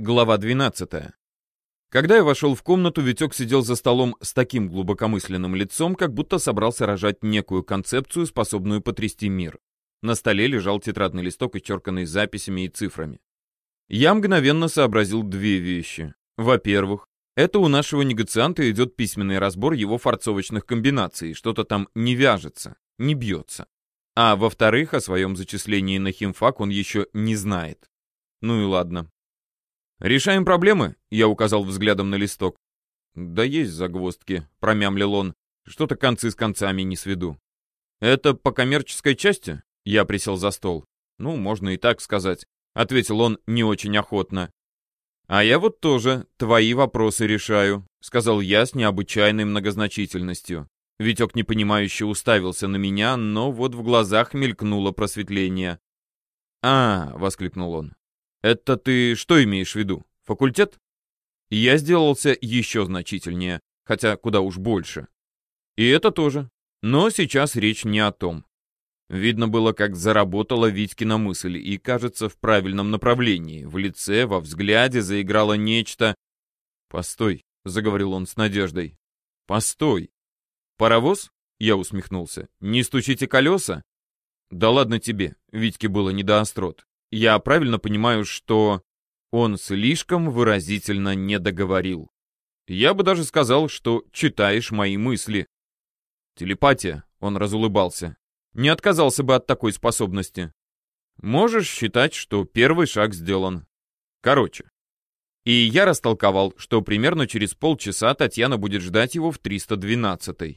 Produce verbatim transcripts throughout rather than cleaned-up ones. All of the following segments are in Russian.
Глава двенадцатая. Когда я вошел в комнату, Витек сидел за столом с таким глубокомысленным лицом, как будто собрался рожать некую концепцию, способную потрясти мир. На столе лежал тетрадный листок, исчерканный записями и цифрами. Я мгновенно сообразил две вещи. Во-первых, это у нашего негацианта идет письменный разбор его форцовочных комбинаций, что-то там не вяжется, не бьется. А во-вторых, о своем зачислении на химфак он еще не знает. Ну и ладно. «Решаем проблемы?» — я указал взглядом на листок. «Да есть загвоздки», — промямлил он. «Что-то концы с концами не сведу». «Это по коммерческой части?» — я присел за стол. «Ну, можно и так сказать», — ответил он не очень охотно. «А я вот тоже твои вопросы решаю», — сказал я с необычайной многозначительностью. Витек непонимающе уставился на меня, но вот в глазах мелькнуло просветление. «А», — воскликнул он. «Это ты что имеешь в виду? Факультет?» Я сделался еще значительнее, хотя куда уж больше. И это тоже. Но сейчас речь не о том. Видно было, как заработала Витькина мысль, и, кажется, в правильном направлении. В лице, во взгляде заиграло нечто... «Постой», — заговорил он с надеждой. «Постой. Паровоз?» — я усмехнулся. «Не стучите колеса?» «Да ладно тебе», — Витьке было не до острот. «Я правильно понимаю, что...» Он слишком выразительно не договорил. «Я бы даже сказал, что читаешь мои мысли». «Телепатия», — он разулыбался. «Не отказался бы от такой способности. Можешь считать, что первый шаг сделан. Короче». И я растолковал, что примерно через полчаса Татьяна будет ждать его в триста двенадцатой.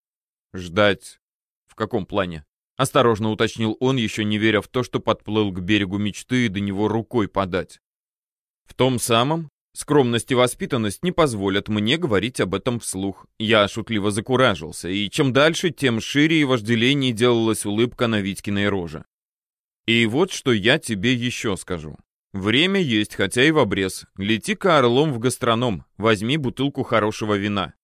«Ждать? В каком плане?» — осторожно уточнил он, еще не веря в то, что подплыл к берегу мечты и до него рукой подать. «В том самом, скромность и воспитанность не позволят мне говорить об этом вслух». Я шутливо закуражился, и чем дальше, тем шире и вожделеннее делалась улыбка на Витькиной роже. «И вот что я тебе еще скажу. Время есть, хотя и в обрез. Лети-ка орлом в гастроном, возьми бутылку хорошего вина».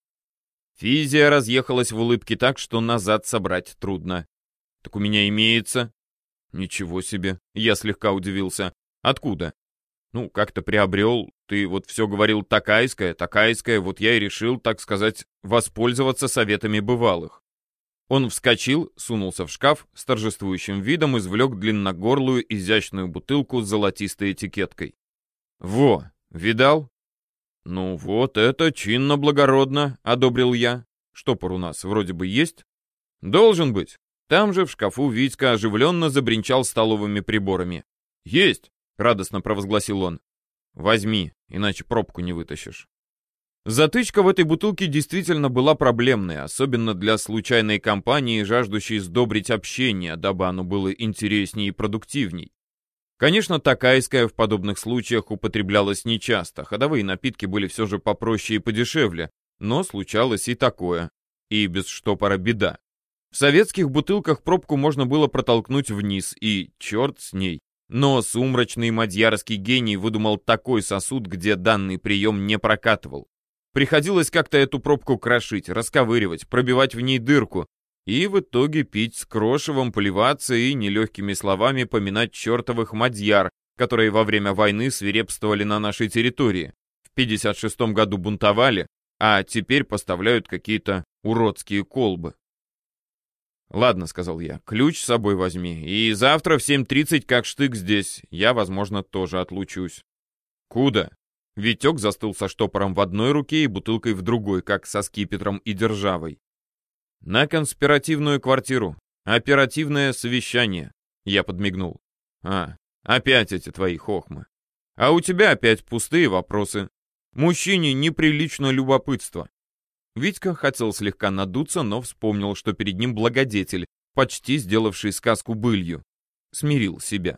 Физия разъехалась в улыбке так, что назад собрать трудно. «Так у меня имеется». «Ничего себе», я слегка удивился. «Откуда?» «Ну, как-то приобрел. Ты вот все говорил такайское, такайское, вот я и решил, так сказать, воспользоваться советами бывалых». Он вскочил, сунулся в шкаф, с торжествующим видом извлек длинногорлую изящную бутылку с золотистой этикеткой. «Во, видал?» «Ну вот, это чинно-благородно», — одобрил я. «Штопор у нас вроде бы есть?» «Должен быть». Там же в шкафу Витька оживленно забринчал столовыми приборами. «Есть!» — радостно провозгласил он. «Возьми, иначе пробку не вытащишь». Затычка в этой бутылке действительно была проблемной, особенно для случайной компании, жаждущей сдобрить общение, дабы оно было интереснее и продуктивней. Конечно, такайская в подобных случаях употреблялась нечасто, ходовые напитки были все же попроще и подешевле, но случалось и такое, и без штопора беда. В советских бутылках пробку можно было протолкнуть вниз, и черт с ней. Но сумрачный мадьярский гений выдумал такой сосуд, где данный прием не прокатывал. Приходилось как-то эту пробку крошить, расковыривать, пробивать в ней дырку, и в итоге пить с крошевом, поливаться и нелегкими словами поминать чертовых мадьяр, которые во время войны свирепствовали на нашей территории. В пятьдесят шестом году бунтовали, а теперь поставляют какие-то уродские колбы. «Ладно», — сказал я, — «ключ с собой возьми, и завтра в семь тридцать как штык здесь. Я, возможно, тоже отлучусь». «Куда?» Витек застыл со штопором в одной руке и бутылкой в другой, как со скипетром и державой. «На конспиративную квартиру. Оперативное совещание», — я подмигнул. «А, опять эти твои хохмы. А у тебя опять пустые вопросы. Мужчине неприлично любопытство». Витька хотел слегка надуться, но вспомнил, что перед ним благодетель, почти сделавший сказку былью. Смирил себя.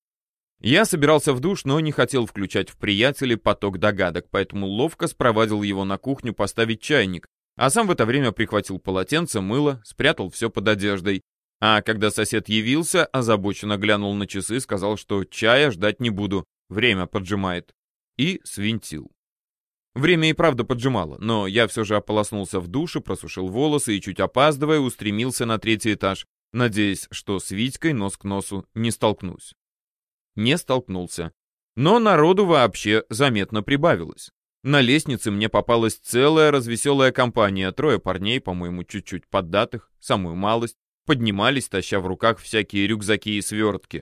Я собирался в душ, но не хотел включать в приятеле поток догадок, поэтому ловко спровадил его на кухню поставить чайник, а сам в это время прихватил полотенце, мыло, спрятал все под одеждой. А когда сосед явился, озабоченно глянул на часы, сказал, что чая ждать не буду, время поджимает. И свинтил. Время и правда поджимало, но я все же ополоснулся в душе, просушил волосы и, чуть опаздывая, устремился на третий этаж, надеясь, что с Витькой нос к носу не столкнусь. Не столкнулся. Но народу вообще заметно прибавилось. На лестнице мне попалась целая развеселая компания, трое парней, по-моему, чуть-чуть поддатых, самую малость, поднимались, таща в руках всякие рюкзаки и свертки.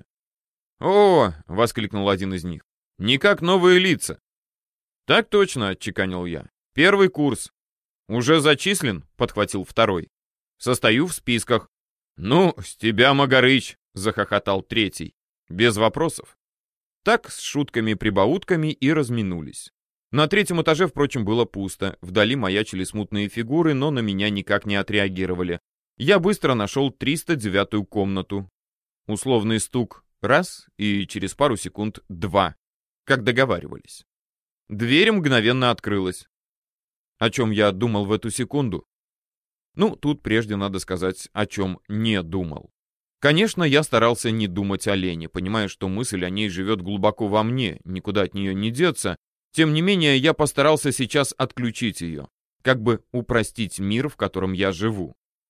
«О!» — воскликнул один из них. «Никак новые лица!» «Так точно!» — отчеканил я. «Первый курс!» «Уже зачислен?» — подхватил второй. «Состою в списках». «Ну, с тебя, Магарыч!» — захохотал третий. Без вопросов. Так, с шутками-прибаутками и разминулись. На третьем этаже, впрочем, было пусто. Вдали маячили смутные фигуры, но на меня никак не отреагировали. Я быстро нашел триста девятую комнату. Условный стук — раз, и через пару секунд — два. Как договаривались. Дверь мгновенно открылась. О чем я думал в эту секунду? Ну, тут прежде надо сказать, о чем не думал. Конечно, я старался не думать о Лене, понимая, что мысль о ней живет глубоко во мне, никуда от нее не деться. Тем не менее, я постарался сейчас отключить ее, как бы упростить мир, в котором я живу.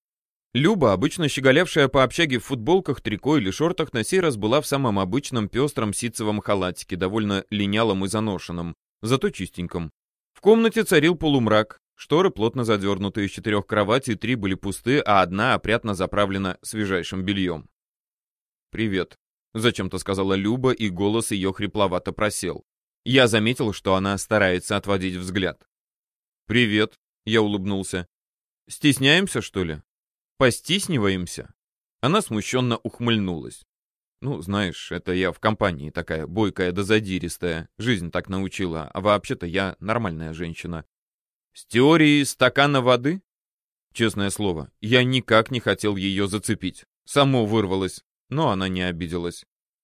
Люба, обычно щеголявшая по общаге в футболках, трико или шортах, на сей раз была в самом обычном пестром ситцевом халатике, довольно линялом и заношенном, зато чистеньком. В комнате царил полумрак, шторы плотно задернуты, из четырех кроватей три были пусты, а одна опрятно заправлена свежайшим бельем. «Привет», — зачем-то сказала Люба, и голос ее хрипловато просел. Я заметил, что она старается отводить взгляд. «Привет», — я улыбнулся. «Стесняемся, что ли? Постисниваемся?» Она смущенно ухмыльнулась. «Ну, знаешь, это я в компании такая бойкая да задиристая. Жизнь так научила, а вообще-то я нормальная женщина». «С теорией стакана воды?» Честное слово, я никак не хотел ее зацепить. Само вырвалось, но она не обиделась.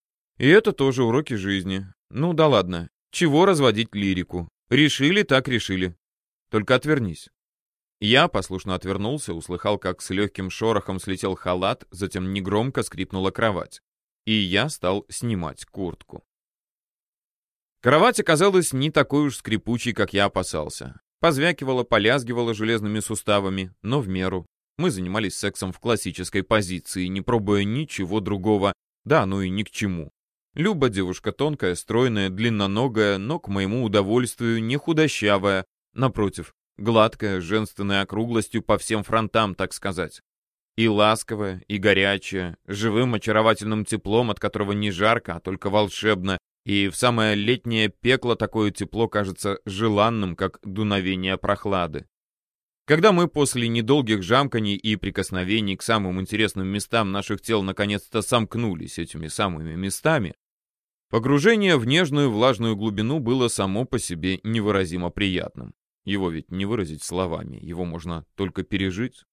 И это тоже уроки жизни. Ну да ладно. Чего разводить лирику? Решили, так решили. Только отвернись. Я послушно отвернулся, услыхал, как с легким шорохом слетел халат, затем негромко скрипнула кровать. И я стал снимать куртку. Кровать оказалась не такой уж скрипучей, как я опасался. Позвякивала, полязгивала железными суставами, но в меру. Мы занимались сексом в классической позиции, не пробуя ничего другого, да ну и ни к чему. Люба девушка тонкая, стройная, длинноногая, но, к моему удовольствию, не худощавая, напротив, гладкая, с женственной округлостью по всем фронтам, так сказать. И ласковая, и горячая, живым очаровательным теплом, от которого не жарко, а только волшебно, и в самое летнее пекло такое тепло кажется желанным, как дуновение прохлады. Когда мы после недолгих жамканий и прикосновений к самым интересным местам наших тел наконец-то сомкнулись этими самыми местами, погружение в нежную влажную глубину было само по себе невыразимо приятным. Его ведь не выразить словами, его можно только пережить.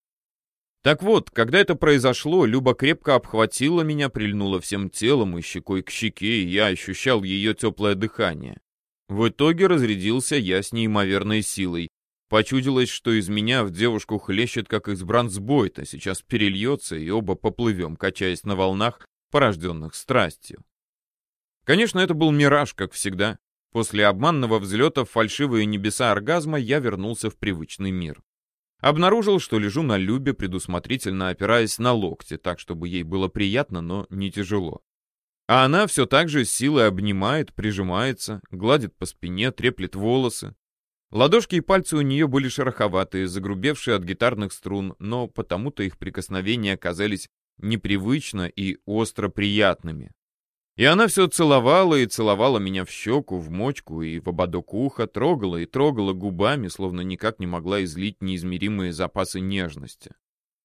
Так вот, когда это произошло, Люба крепко обхватила меня, прильнула всем телом и щекой к щеке, и я ощущал ее теплое дыхание. В итоге разрядился я с неимоверной силой. Почудилось, что из меня в девушку хлещет, как из бронзбойта, сейчас перельется, и оба поплывем, качаясь на волнах, порожденных страстью. Конечно, это был мираж, как всегда. После обманного взлета в фальшивые небеса оргазма я вернулся в привычный мир. Обнаружил, что лежу на Любе, предусмотрительно опираясь на локти, так, чтобы ей было приятно, но не тяжело. А она все так же с силой обнимает, прижимается, гладит по спине, треплет волосы. Ладошки и пальцы у нее были шероховатые, загрубевшие от гитарных струн, но потому-то их прикосновения оказались непривычно и остро приятными. И она все целовала и целовала меня в щеку, в мочку и в ободок уха, трогала и трогала губами, словно никак не могла излить неизмеримые запасы нежности.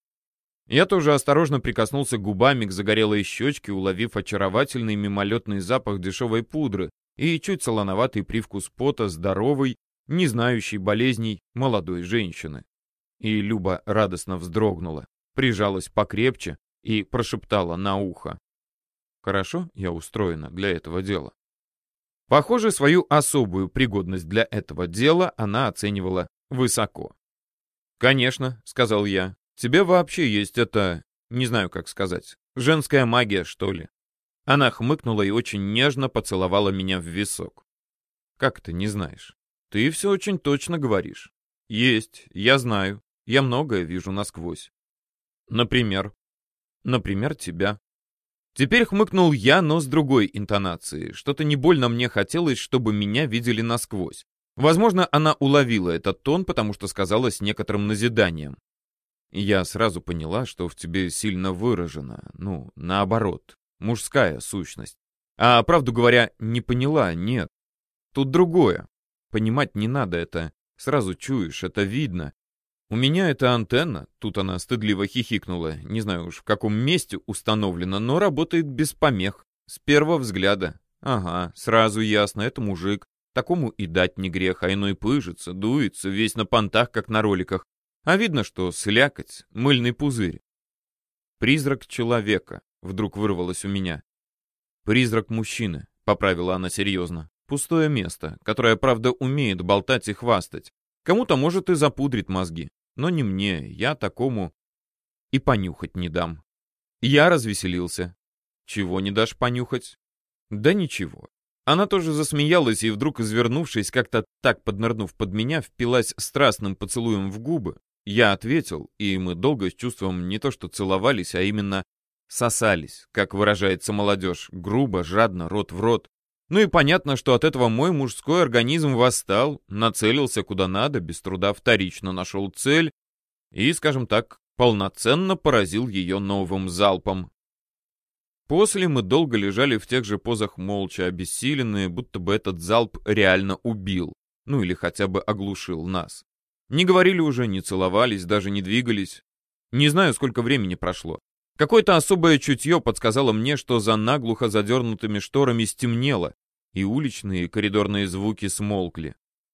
Я тоже осторожно прикоснулся губами к загорелой щечке, уловив очаровательный мимолетный запах дешевой пудры и чуть солоноватый привкус пота здоровой, не знающей болезней молодой женщины. И Люба радостно вздрогнула, прижалась покрепче и прошептала на ухо: «Хорошо я устроена для этого дела». Похоже, свою особую пригодность для этого дела она оценивала высоко. «Конечно», — сказал я, — «тебе вообще есть это, не знаю, как сказать, женская магия, что ли?» Она хмыкнула и очень нежно поцеловала меня в висок. «Как ты не знаешь? Ты все очень точно говоришь». «Есть, я знаю, я многое вижу насквозь». «Например?» «Например, тебя». Теперь хмыкнул я, но с другой интонацией. Что-то не больно мне хотелось, чтобы меня видели насквозь. Возможно, она уловила этот тон, потому что сказала с некоторым назиданием. Я сразу поняла, что в тебе сильно выражена, ну, наоборот, мужская сущность. А, правду говоря, не поняла, нет. Тут другое. Понимать не надо, это сразу чуешь, это видно. У меня эта антенна, тут она стыдливо хихикнула, не знаю уж в каком месте установлена, но работает без помех, с первого взгляда. Ага, сразу ясно, это мужик, такому и дать не грех, а иной пыжится, дуется, весь на понтах, как на роликах. А видно, что слякоть, мыльный пузырь. Призрак человека, вдруг вырвалось у меня. Призрак мужчины, поправила она серьезно. Пустое место, которое, правда, умеет болтать и хвастать. Кому-то, может, и запудрит мозги. Но не мне, я такому и понюхать не дам. Я развеселился. Чего не дашь понюхать? Да ничего. Она тоже засмеялась и, вдруг извернувшись, как-то так поднырнув под меня, впилась страстным поцелуем в губы. Я ответил, и мы долго с чувством не то что целовались, а именно сосались, как выражается молодежь, грубо, жадно, рот в рот. Ну и понятно, что от этого мой мужской организм восстал, нацелился куда надо, без труда вторично нашел цель и, скажем так, полноценно поразил ее новым залпом. После мы долго лежали в тех же позах молча, обессиленные, будто бы этот залп реально убил, ну или хотя бы оглушил нас. Не говорили уже, не целовались, даже не двигались. Не знаю, сколько времени прошло. Какое-то особое чутье подсказало мне, что за наглухо задернутыми шторами стемнело, и уличные и коридорные звуки смолкли.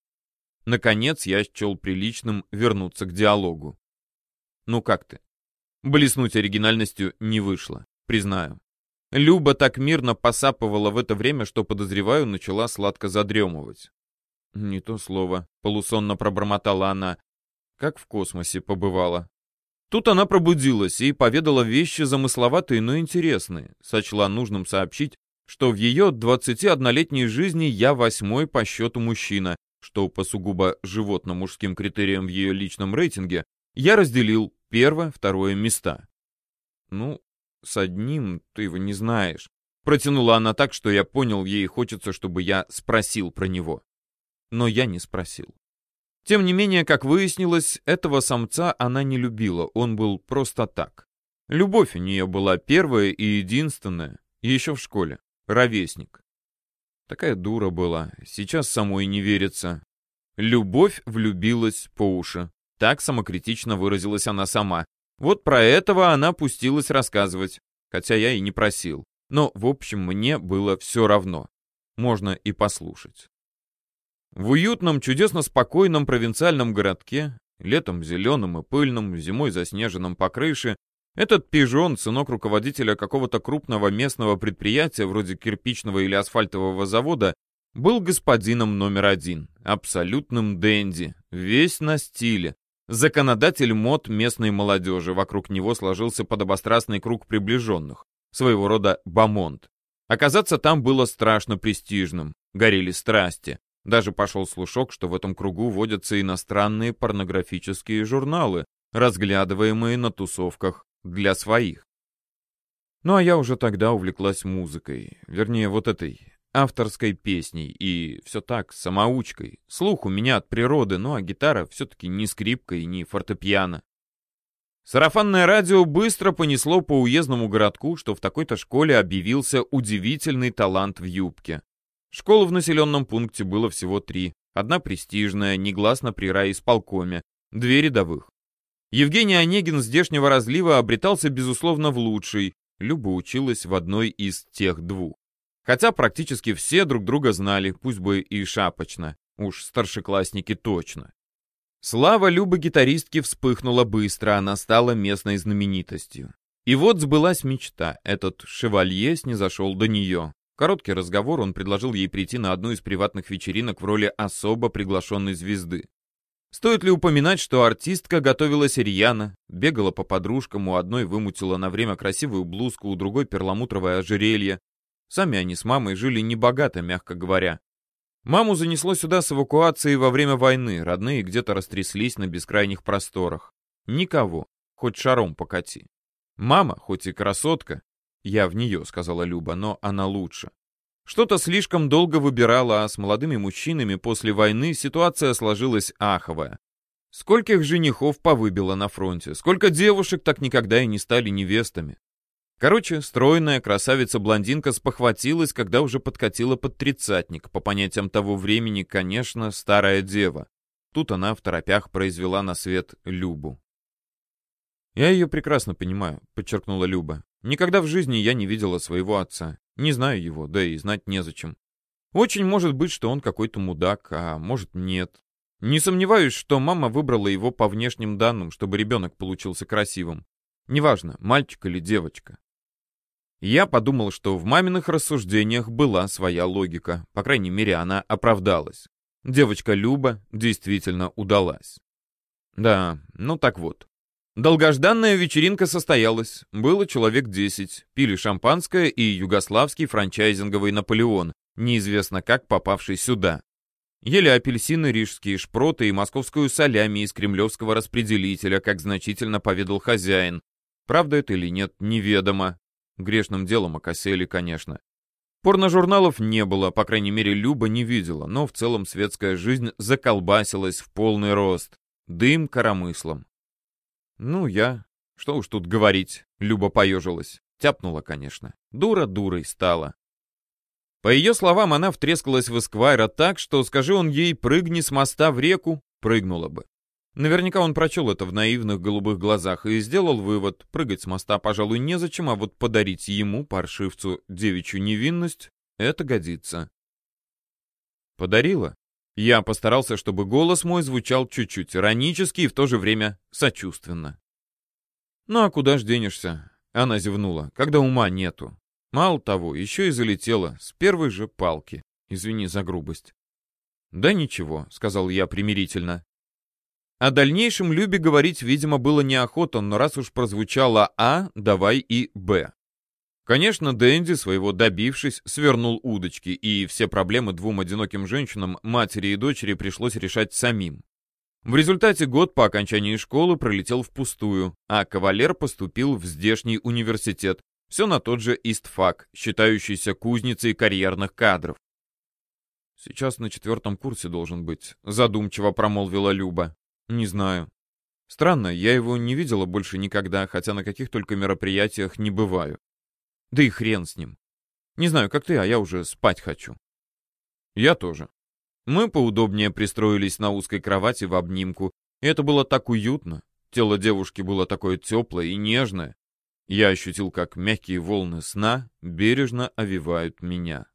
Наконец я счел приличным вернуться к диалогу. «Ну как ты?» Блеснуть оригинальностью не вышло, признаю. Люба так мирно посапывала в это время, что, подозреваю, начала сладко задремывать. «Не то слово», — полусонно пробормотала она, как в космосе побывала. Тут она пробудилась и поведала вещи замысловатые, но интересные. Сочла нужным сообщить, что в ее двадцатиоднолетней жизни я восьмой по счету мужчина, что по сугубо животно-мужским критериям в ее личном рейтинге я разделил первое, второе места. «Ну, с одним ты его не знаешь», — протянула она так, что я понял, ей хочется, чтобы я спросил про него. Но я не спросил. Тем не менее, как выяснилось, этого самца она не любила, он был просто так. Любовь у нее была первая и единственная, еще в школе, ровесник. Такая дура была, сейчас самой не верится. Любовь влюбилась по уши, так самокритично выразилась она сама. Вот про этого она пустилась рассказывать, хотя я и не просил. Но, в общем, мне было все равно. Можно и послушать. В уютном, чудесно спокойном провинциальном городке, летом зеленым и пыльным, зимой заснеженным по крыше, этот пижон, сынок руководителя какого-то крупного местного предприятия, вроде кирпичного или асфальтового завода, был господином номер один, абсолютным денди, весь на стиле, законодатель мод местной молодежи, вокруг него сложился подобострастный круг приближенных, своего рода бомонд. Оказаться там было страшно престижным, горели страсти. Даже пошел слушок, что в этом кругу водятся иностранные порнографические журналы, разглядываемые на тусовках для своих. Ну а я уже тогда увлеклась музыкой, вернее вот этой авторской песней и все так, самоучкой. Слух у меня от природы, ну а гитара все-таки не скрипка и не фортепиано. Сарафанное радио быстро понесло по уездному городку, что в такой-то школе объявился удивительный талант в юбке. Школ в населенном пункте было всего три. Одна престижная, негласно при райисполкоме, две рядовых. Евгений Онегин здешнего разлива обретался, безусловно, в лучшей. Люба училась в одной из тех двух. Хотя практически все друг друга знали, пусть бы и шапочно. Уж старшеклассники точно. Слава Любы-гитаристки вспыхнула быстро, она стала местной знаменитостью. И вот сбылась мечта, этот шевалье снизошел до нее. Короткий разговор, он предложил ей прийти на одну из приватных вечеринок в роли особо приглашенной звезды. Стоит ли упоминать, что артистка готовилась рьяно, бегала по подружкам, у одной вымутила на время красивую блузку, у другой перламутровое ожерелье. Сами они с мамой жили небогато, мягко говоря. Маму занесло сюда с эвакуацией во время войны, родные где-то растряслись на бескрайних просторах. Никого, хоть шаром покати. Мама, хоть и красотка, Я в нее, сказала Люба, но она лучше. Что-то слишком долго выбирала, а с молодыми мужчинами после войны ситуация сложилась аховая. Скольких женихов повыбила на фронте, сколько девушек так никогда и не стали невестами. Короче, стройная красавица-блондинка спохватилась, когда уже подкатила под тридцатник. По понятиям того времени, конечно, старая дева. Тут она в торопях произвела на свет Любу. «Я ее прекрасно понимаю», — подчеркнула Люба. «Никогда в жизни я не видела своего отца. Не знаю его, да и знать незачем. Очень может быть, что он какой-то мудак, а может нет. Не сомневаюсь, что мама выбрала его по внешним данным, чтобы ребенок получился красивым. Неважно, мальчик или девочка». Я подумал, что в маминых рассуждениях была своя логика. По крайней мере, она оправдалась. Девочка Люба действительно удалась. Да, ну так вот. Долгожданная вечеринка состоялась. Было человек десять. Пили шампанское и югославский франчайзинговый Наполеон, неизвестно как попавший сюда. Ели апельсины, рижские шпроты и московскую салями из кремлевского распределителя, как значительно поведал хозяин. Правда это или нет, неведомо. Грешным делом окосели, конечно. Порножурналов не было, по крайней мере, Люба не видела, но в целом светская жизнь заколбасилась в полный рост. Дым коромыслом. Ну, я... Что уж тут говорить, Люба поежилась. Тяпнула, конечно. Дура дурой стала. По ее словам, она втрескалась в Эсквайра так, что, скажи он ей, прыгни с моста в реку, прыгнула бы. Наверняка он прочел это в наивных голубых глазах и сделал вывод: прыгать с моста, пожалуй, незачем, а вот подарить ему, паршивцу, девичью невинность — это годится. Подарила? Я постарался, чтобы голос мой звучал чуть-чуть иронически и в то же время сочувственно. Ну а куда ж денешься? Она зевнула. Когда ума нету. Мало того, еще и залетела с первой же палки. Извини за грубость. Да ничего, сказал я примирительно. О дальнейшем Любе говорить, видимо, было неохота, но раз уж прозвучало А, давай и Б. Конечно, Дэнди, своего добившись, свернул удочки, и все проблемы двум одиноким женщинам, матери и дочери, пришлось решать самим. В результате год по окончании школы пролетел впустую, а кавалер поступил в здешний университет, все на тот же истфак, считающийся кузницей карьерных кадров. «Сейчас на четвертом курсе должен быть», — задумчиво промолвила Люба. «Не знаю. Странно, я его не видела больше никогда, хотя на каких только мероприятиях не бываю. Да и хрен с ним. Не знаю, как ты, а я уже спать хочу». Я тоже. Мы поудобнее пристроились на узкой кровати в обнимку, и это было так уютно. Тело девушки было такое теплое и нежное. Я ощутил, как мягкие волны сна бережно овивают меня.